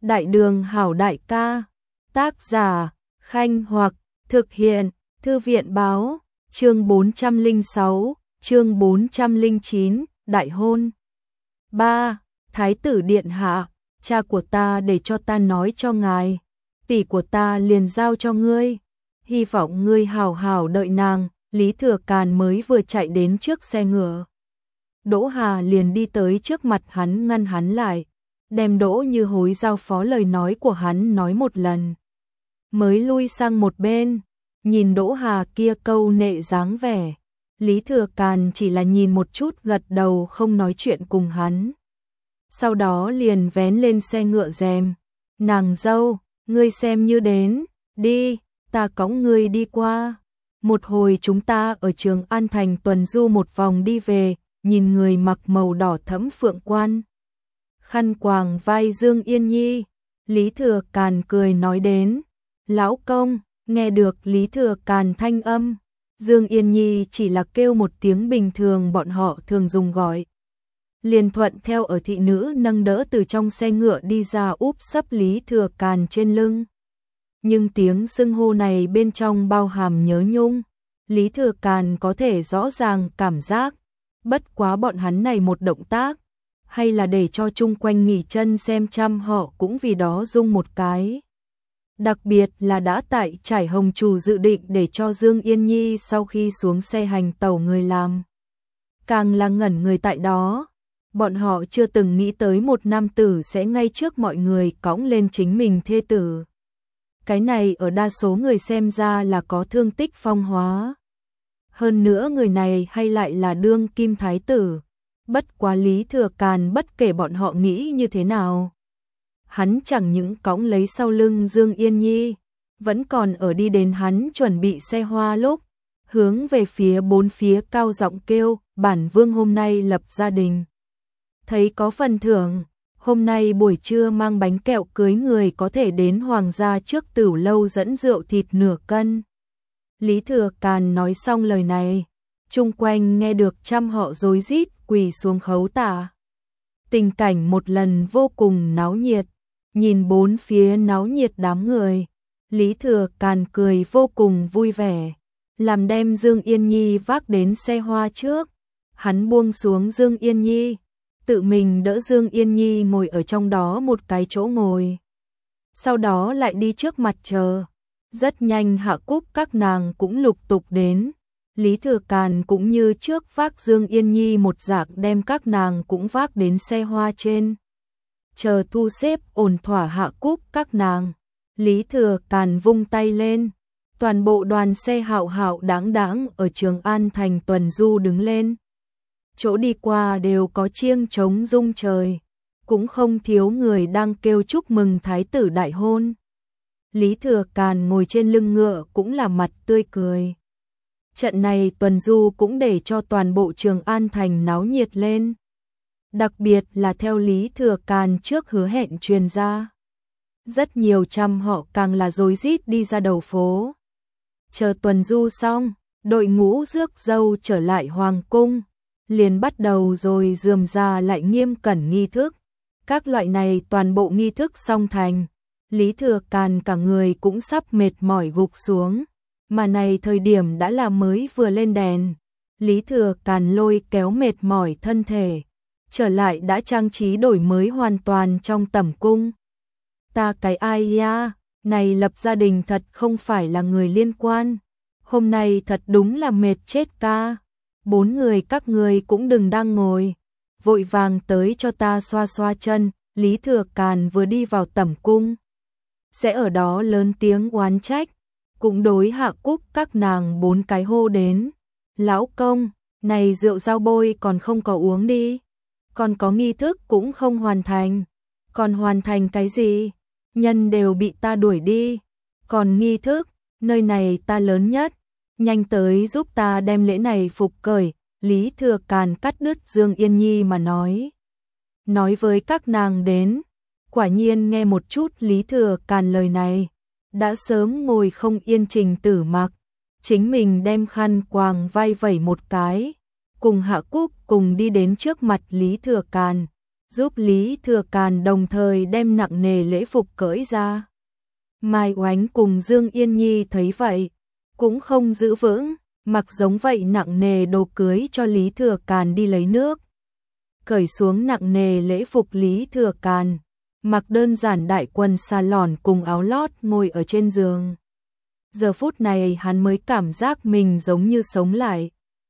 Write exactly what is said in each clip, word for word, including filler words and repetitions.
Đại đường hảo đại ca. Tác giả Khanh Hoặc. Thực hiện Thư viện báo. Chương bốn trăm lẻ sáu, chương bốn trăm lẻ chín, đại hôn. ba. Thái tử điện hạ, cha của ta để cho ta nói cho ngài, tỷ của ta liền giao cho ngươi, hy vọng ngươi hảo hảo đợi nàng. Lý Thừa Càn mới vừa chạy đến trước xe ngựa, Đỗ Hà liền đi tới trước mặt hắn ngăn hắn lại, đem Đỗ Như Hối giao phó lời nói của hắn nói một lần, mới lui sang một bên. Nhìn Đỗ Hà kia câu nệ dáng vẻ, Lý Thừa Càn chỉ là nhìn một chút gật đầu không nói chuyện cùng hắn. Sau đó liền vén lên xe ngựa rèm, nàng dâu, ngươi xem như đến, đi, ta cõng ngươi đi qua. Một hồi chúng ta ở Trường An Thành tuần du một vòng đi về. Nhìn người mặc màu đỏ thẫm phượng quan, khăn quàng vai Dương Yên Nhi, Lý Thừa Càn cười nói đến, lão công. Nghe được Lý Thừa Càn thanh âm, Dương Yên Nhi chỉ là kêu một tiếng bình thường bọn họ thường dùng gọi, liền thuận theo ở thị nữ nâng đỡ từ trong xe ngựa đi ra úp sấp Lý Thừa Càn trên lưng. Nhưng tiếng xưng hô này bên trong bao hàm nhớ nhung, Lý Thừa Càn có thể rõ ràng cảm giác, bất quá bọn hắn này một động tác, hay là để cho chung quanh nghỉ chân xem chăm họ cũng vì đó rung một cái. Đặc biệt là đã tại Trải Hồng Trù dự định để cho Dương Yên Nhi sau khi xuống xe hành tẩu người làm, càng là ngẩn người tại đó. Bọn họ chưa từng nghĩ tới một nam tử sẽ ngay trước mọi người cõng lên chính mình thê tử. Cái này ở đa số người xem ra là có thương tích phong hóa. Hơn nữa người này hay lại là đương kim thái tử. Bất quá Lý Thừa Càn bất kể bọn họ nghĩ như thế nào, hắn chẳng những cõng lấy sau lưng Dương Yên Nhi, vẫn còn ở đi đến hắn chuẩn bị xe hoa lúc, hướng về phía bốn phía cao giọng kêu, bản vương hôm nay lập gia đình, thấy có phần thưởng, hôm nay buổi trưa mang bánh kẹo cưới người có thể đến hoàng gia trước Tửu lâu dẫn rượu thịt nửa cân. Lý Thừa Càn nói xong lời này, chung quanh nghe được trăm họ rối rít quỳ xuống khấu tạ. Tình cảnh một lần vô cùng náo nhiệt. Nhìn bốn phía náo nhiệt đám người, Lý Thừa Càn cười vô cùng vui vẻ, làm đem Dương Yên Nhi vác đến xe hoa trước. Hắn buông xuống Dương Yên Nhi, tự mình đỡ Dương Yên Nhi ngồi ở trong đó một cái chỗ ngồi. Sau đó lại đi trước mặt chờ. Rất nhanh Hạ Cúc các nàng cũng lục tục đến. Lý Thừa Càn cũng như trước vác Dương Yên Nhi một dạng đem các nàng cũng vác đến xe hoa trên. Chờ thu xếp ổn thỏa Hạ Cúc các nàng, Lý Thừa Càn vung tay lên, toàn bộ đoàn xe hạo hạo đáng đáng ở Trường An Thành tuần du đứng lên. Chỗ đi qua đều có chiêng trống rung trời, cũng không thiếu người đang kêu chúc mừng thái tử đại hôn. Lý Thừa Càn ngồi trên lưng ngựa cũng là mặt tươi cười. Trận này tuần du cũng để cho toàn bộ Trường An Thành náo nhiệt lên. Đặc biệt là theo Lý Thừa Càn trước hứa hẹn truyền ra, rất nhiều trăm họ càng là rối rít đi ra đầu phố. Chờ tuần du xong, đội ngũ rước dâu trở lại hoàng cung, liền bắt đầu rồi rườm rà lại nghiêm cẩn nghi thức. Các loại này toàn bộ nghi thức xong thành, Lý Thừa Càn cả người cũng sắp mệt mỏi gục xuống, mà này thời điểm đã là mới vừa lên đèn. Lý Thừa Càn lôi kéo mệt mỏi thân thể, trở lại đã trang trí đổi mới hoàn toàn trong tẩm cung. Ta cái ai ya, này lập gia đình thật không phải là người liên quan. Hôm nay thật đúng là mệt chết ca. Bốn người các người cũng đừng đang ngồi, vội vàng tới cho ta xoa xoa chân. Lý Thừa Càn vừa đi vào tẩm cung, sẽ ở đó lớn tiếng oán trách, cũng đối Hạ Cúc các nàng bốn cái hô đến. Lão công, này rượu giao bôi còn không có uống đi. Còn có nghi thức cũng không hoàn thành. Còn hoàn thành cái gì? Nhân đều bị ta đuổi đi. Còn nghi thức, nơi này ta lớn nhất. Nhanh tới giúp ta đem lễ này phục cởi. Lý Thừa Càn cắt đứt Dương Yên Nhi mà nói. Nói với các nàng đến. Quả nhiên nghe một chút Lý Thừa Càn lời này, đã sớm ngồi không yên Trình Tử Mặc. Chính mình đem khăn quàng vai vẩy một cái, cùng Hạ Cúc cùng đi đến trước mặt Lý Thừa Càn, giúp Lý Thừa Càn đồng thời đem nặng nề lễ phục cởi ra. Mai Oánh cùng Dương Yên Nhi thấy vậy, cũng không giữ vững, mặc giống vậy nặng nề đồ cưới cho Lý Thừa Càn đi lấy nước. Cởi xuống nặng nề lễ phục Lý Thừa Càn, mặc đơn giản đại quần sa lòn cùng áo lót ngồi ở trên giường. Giờ phút này hắn mới cảm giác mình giống như sống lại.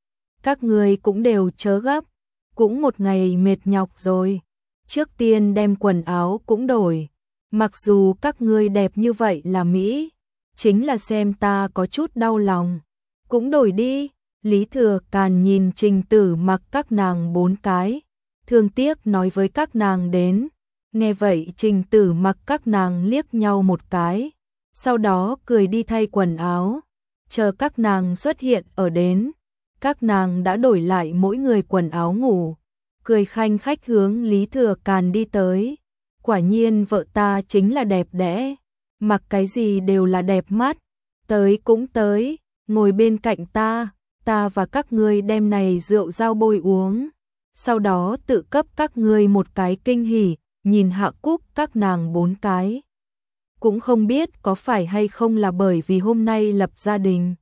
Các người cũng đều chớ gấp, cũng một ngày mệt nhọc rồi. Trước tiên đem quần áo cũng đổi. Mặc dù các ngươi đẹp như vậy là mỹ, chính là xem ta có chút đau lòng. Cũng đổi đi. Lý Thừa Càn nhìn Trình Tử Mặc các nàng bốn cái, thương tiếc nói với các nàng đến. Nghe vậy Trình Tử Mặc các nàng liếc nhau một cái, sau đó cười đi thay quần áo. Chờ các nàng xuất hiện ở đến, các nàng đã đổi lại mỗi người quần áo ngủ, cười khanh khách hướng Lý Thừa Càn đi tới. Quả nhiên vợ ta chính là đẹp đẽ, mặc cái gì đều là đẹp mắt. Tới cũng tới, ngồi bên cạnh ta, ta và các ngươi đem này rượu dao bôi uống. Sau đó tự cấp các ngươi một cái kinh hỉ, nhìn Hạ Cúc các nàng bốn cái. Cũng không biết có phải hay không là bởi vì hôm nay lập gia đình.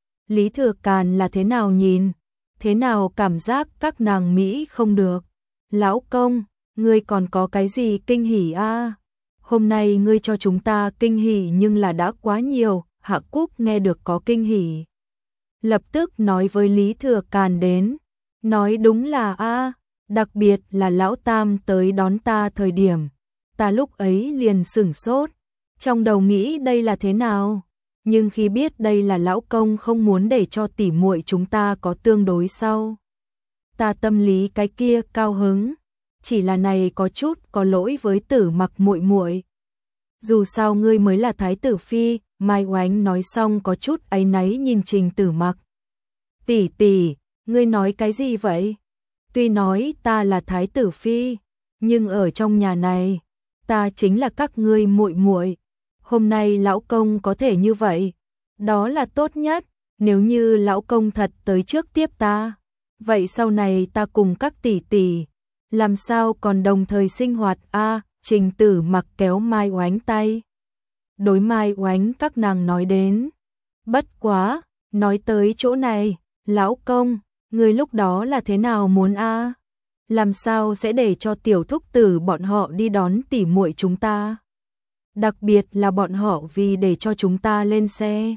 Lý Thừa Càn là thế nào nhìn, thế nào cảm giác các nàng Mỹ không được. Lão công, ngươi còn có cái gì kinh hỉ a? À? Hôm nay ngươi cho chúng ta kinh hỉ nhưng là đã quá nhiều. Hạ Cúc nghe được có kinh hỉ, lập tức nói với Lý Thừa Càn đến. Nói đúng là a, à, đặc biệt là lão tam tới đón ta thời điểm, ta lúc ấy liền sửng sốt, trong đầu nghĩ đây là thế nào, nhưng khi biết đây là lão công không muốn để cho tỉ muội chúng ta có tương đối sau, ta tâm lý cái kia cao hứng, chỉ là này có chút có lỗi với Tử Mặc muội muội. Dù sao ngươi mới là thái tử phi. Mai Oánh nói xong có chút áy náy nhìn Trình Tử Mặc. Tỷ tỷ, ngươi nói cái gì vậy? Tuy nói ta là thái tử phi, nhưng ở trong nhà này, ta chính là các ngươi muội muội. Hôm nay lão công có thể như vậy, đó là tốt nhất. Nếu như lão công thật tới trước tiếp ta, vậy sau này ta cùng các tỷ tỷ, làm sao còn đồng thời sinh hoạt a? À, Trình Tử Mặc kéo Mai Oánh tay. Đối Mai Oánh các nàng nói đến. Bất quá, nói tới chỗ này, lão công, người lúc đó là thế nào muốn a? À? Làm sao sẽ để cho tiểu thúc tử bọn họ đi đón tỉ muội chúng ta? Đặc biệt là bọn họ vì để cho chúng ta lên xe,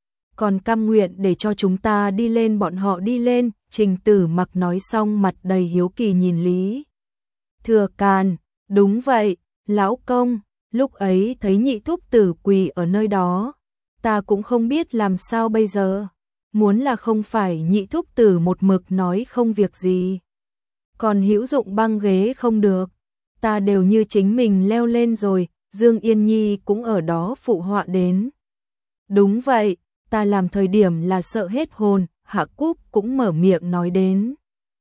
còn cam nguyện để cho chúng ta đi lên bọn họ đi lên. Trình Tử Mặc nói xong mặt đầy hiếu kỳ nhìn Lý Thừa Càn. Đúng vậy, lão công. Lúc ấy thấy nhị thúc tử quỳ ở nơi đó, ta cũng không biết làm sao bây giờ. Muốn là không phải nhị thúc tử một mực nói không việc gì, còn hữu dụng băng ghế không được, ta đều như chính mình leo lên rồi. Dương Yên Nhi cũng ở đó phụ họa đến. Đúng vậy, ta làm thời điểm là sợ hết hồn. Hạ Cúc cũng mở miệng nói đến.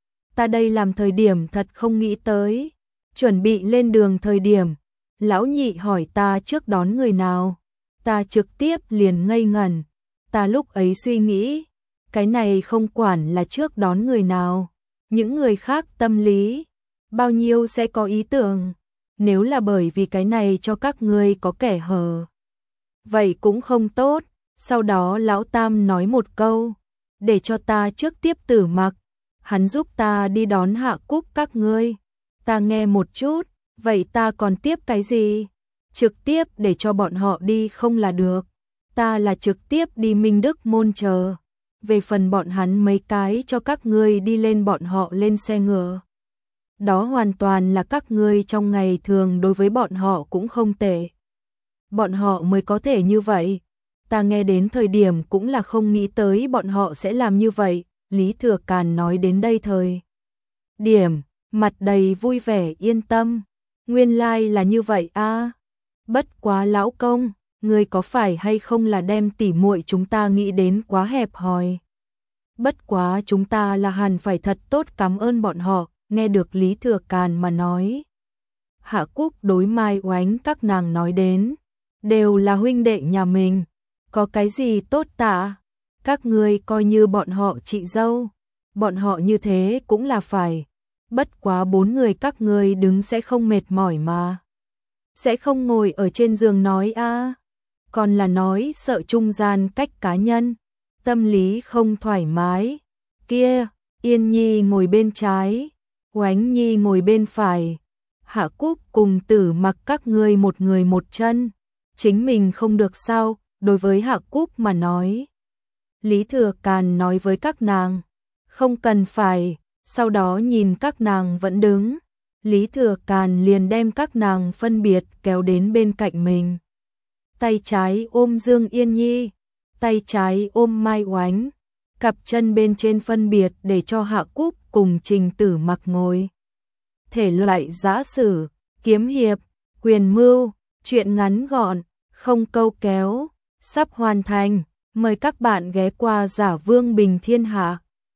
Ta đây làm thời điểm thật không nghĩ tới. Chuẩn bị lên đường thời điểm, lão nhị hỏi ta trước đón người nào, ta trực tiếp liền ngây ngẩn. Ta lúc ấy suy nghĩ, cái này không quản là trước đón người nào, những người khác tâm lý bao nhiêu sẽ có ý tưởng, nếu là bởi vì cái này cho các ngươi có kẻ hở, vậy cũng không tốt. Sau đó lão tam nói một câu, để cho ta trước tiếp Tử Mặc, hắn giúp ta đi đón Hạ Cúc các ngươi. Ta nghe một chút, vậy ta còn tiếp cái gì? Trực tiếp để cho bọn họ đi không là được. Ta là trực tiếp đi Minh Đức môn chờ. Về phần bọn hắn mấy cái cho các ngươi đi lên bọn họ lên xe ngựa. Đó hoàn toàn là các ngươi trong ngày thường đối với bọn họ cũng không tệ. Bọn họ mới có thể như vậy. Ta nghe đến thời điểm cũng là không nghĩ tới bọn họ sẽ làm như vậy. Lý Thừa Càn nói đến đây thời điểm, mặt đầy vui vẻ yên tâm. Nguyên lai like là như vậy a. À. Bất quá lão công, ngươi có phải hay không là đem tỉ muội chúng ta nghĩ đến quá hẹp hòi. Bất quá chúng ta là hẳn phải thật tốt cảm ơn bọn họ. Nghe được Lý Thừa Càn mà nói, Hạ Cúc đối Mai Oánh các nàng nói đến, đều là huynh đệ nhà mình, có cái gì tốt tạ, các ngươi coi như bọn họ chị dâu, bọn họ như thế cũng là phải. bất quá bốn người các ngươi đứng sẽ không mệt mỏi mà. Sẽ không ngồi ở trên giường nói a, còn là nói sợ trung gian cách cá nhân, tâm lý không thoải mái. Kia, Yên Nhi ngồi bên trái, Oánh Nhi ngồi bên phải, Hạ Cúc cùng Tử Mặc các ngươi một người một chân, chính mình không được sao? Đối với Hạ Cúc mà nói. Lý Thừa Càn nói với các nàng, không cần phải, sau đó nhìn các nàng vẫn đứng, Lý Thừa Càn liền đem các nàng phân biệt kéo đến bên cạnh mình. Tay trái ôm Dương Yên Nhi, tay trái ôm Mai Oánh, cặp chân bên trên phân biệt để cho Hạ Cúc cùng Trình Tử Mặc ngồi. Thể loại giã sử, kiếm hiệp, quyền mưu, truyện ngắn gọn, không câu kéo, sắp hoàn thành. Mời các bạn ghé qua Giả Vương Bình Thiên Hạ.